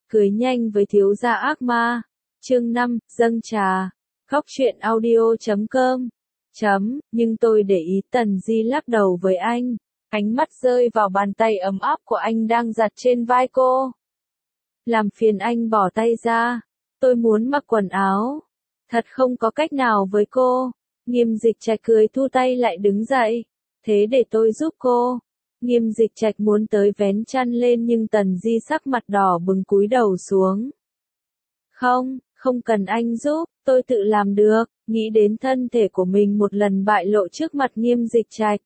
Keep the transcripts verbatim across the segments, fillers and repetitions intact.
Cưới nhanh với thiếu gia ác ma. Chương năm, dâng trà. Góc truyện audio chấm com. Chấm, nhưng tôi để ý Tần Di lắc đầu với anh. Ánh mắt rơi vào bàn tay ấm áp của anh đang giặt trên vai cô. Làm phiền anh bỏ tay ra. Tôi muốn mặc quần áo. Thật không có cách nào với cô. Nghiêm Dịch Trạch cười thu tay lại đứng dậy. Thế để tôi giúp cô. Nghiêm Dịch Trạch muốn tới vén chăn lên nhưng Tần Di sắc mặt đỏ bừng cúi đầu xuống. Không, không cần anh giúp, tôi tự làm được. Nghĩ đến thân thể của mình một lần bại lộ trước mặt Nghiêm Dịch Trạch.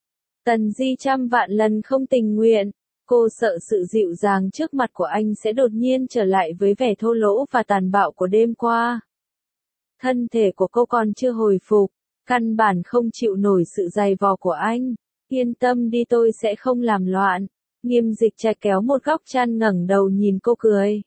Tần Di trăm vạn lần không tình nguyện. Cô sợ sự dịu dàng trước mặt của anh sẽ đột nhiên trở lại với vẻ thô lỗ và tàn bạo của đêm qua. Thân thể của cô còn chưa hồi phục, căn bản không chịu nổi sự dày vò của anh. Yên tâm đi, tôi sẽ không làm loạn. Nghiêm Dịch Trạch kéo một góc chăn ngẩng đầu nhìn cô cười.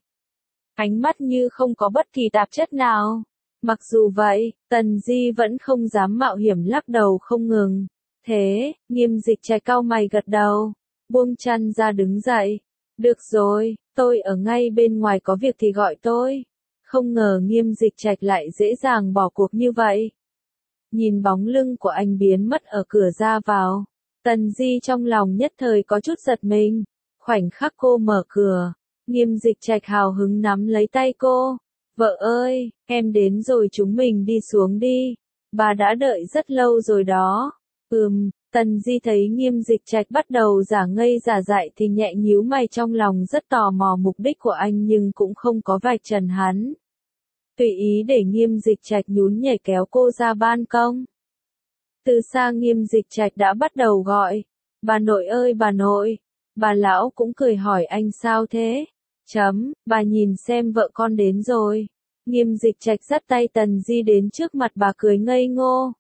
Ánh mắt như không có bất kỳ tạp chất nào. Mặc dù vậy, Tần Di vẫn không dám mạo hiểm lắc đầu không ngừng. Thế, Nghiêm Dịch Trạch cau mày gật đầu, buông chăn ra đứng dậy. Được rồi, tôi ở ngay bên ngoài, có việc thì gọi tôi. Không ngờ Nghiêm Dịch Trạch lại dễ dàng bỏ cuộc như vậy. Nhìn bóng lưng của anh biến mất ở cửa ra vào, Tần Di trong lòng nhất thời có chút giật mình. Khoảnh khắc cô mở cửa, Nghiêm Dịch Trạch hào hứng nắm lấy tay cô. Vợ ơi, em đến rồi, chúng mình đi xuống đi. Bà đã đợi rất lâu rồi đó. Ừm, Tần Di thấy Nghiêm Dịch Trạch bắt đầu giả ngây giả dại thì nhẹ nhíu mày, trong lòng rất tò mò mục đích của anh nhưng cũng không có vạch trần hắn. Tùy ý để Nghiêm Dịch Trạch nhún nhảy kéo cô ra ban công. Từ xa Nghiêm Dịch Trạch đã bắt đầu gọi. Bà nội ơi bà nội. Bà lão cũng cười hỏi anh sao thế? Chấm, bà nhìn xem vợ con đến rồi. Nghiêm Dịch Trạch dắt tay Tần Di đến trước mặt bà cười ngây ngô.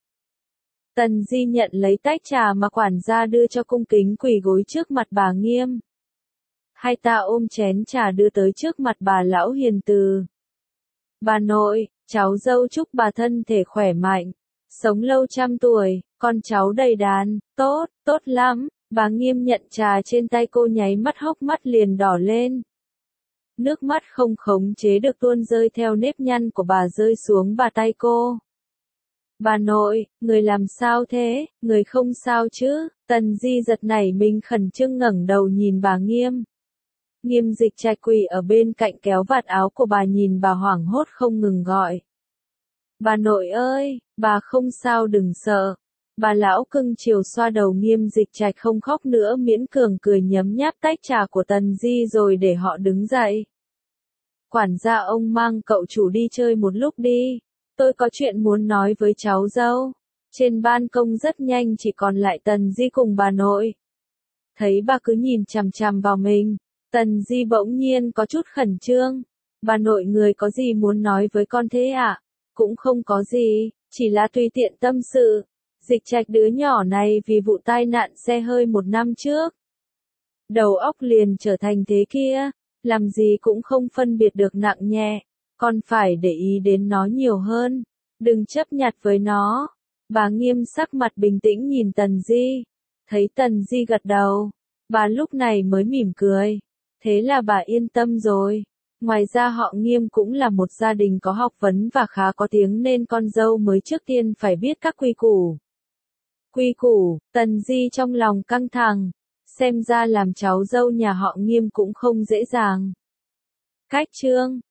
Tần Di nhận lấy tách trà mà quản gia đưa cho, cung kính quỳ gối trước mặt bà Nghiêm. Hai ta ôm chén trà đưa tới trước mặt bà lão hiền từ. Bà nội, cháu dâu chúc bà thân thể khỏe mạnh, sống lâu trăm tuổi, con cháu đầy đàn. Tốt, tốt lắm. Bà Nghiêm nhận trà trên tay cô, nháy mắt hốc mắt liền đỏ lên. Nước mắt không khống chế được tuôn rơi theo nếp nhăn của bà rơi xuống bà tay cô. Bà nội, người làm sao thế, người không sao chứ? Tần Di giật nảy mình khẩn trương ngẩng đầu nhìn bà Nghiêm. Nghiêm Dịch Trạch quỳ ở bên cạnh kéo vạt áo của bà, nhìn bà hoảng hốt không ngừng gọi. Bà nội ơi, bà không sao, đừng sợ. Bà lão cưng chiều xoa đầu Nghiêm Dịch Trạch không khóc nữa, miễn cường cười nhấm nháp tách trà của Tần Di rồi để họ đứng dậy. Quản gia, ông mang cậu chủ đi chơi một lúc đi. Tôi có chuyện muốn nói với cháu dâu. Trên ban công rất nhanh chỉ còn lại Tần Di cùng bà nội. Thấy bà cứ nhìn chằm chằm vào mình, Tần Di bỗng nhiên có chút khẩn trương. Bà nội, người có gì muốn nói với con thế ạ? À? Cũng không có gì, chỉ là tùy tiện tâm sự. Dịch Trạch đứa nhỏ này vì vụ tai nạn xe hơi một năm trước, đầu óc liền trở thành thế kia, làm gì cũng không phân biệt được nặng nhẹ, con phải để ý đến nó nhiều hơn, đừng chấp nhặt với nó. Bà Nghiêm sắc mặt bình tĩnh nhìn Tần Di, thấy Tần Di gật đầu, bà lúc này mới mỉm cười, thế là bà yên tâm rồi. Ngoài ra họ Nghiêm cũng là một gia đình có học vấn và khá có tiếng, nên con dâu mới trước tiên phải biết các quy củ. Quy củ, Tần Di trong lòng căng thẳng, xem ra làm cháu dâu nhà họ Nghiêm cũng không dễ dàng. Cách chương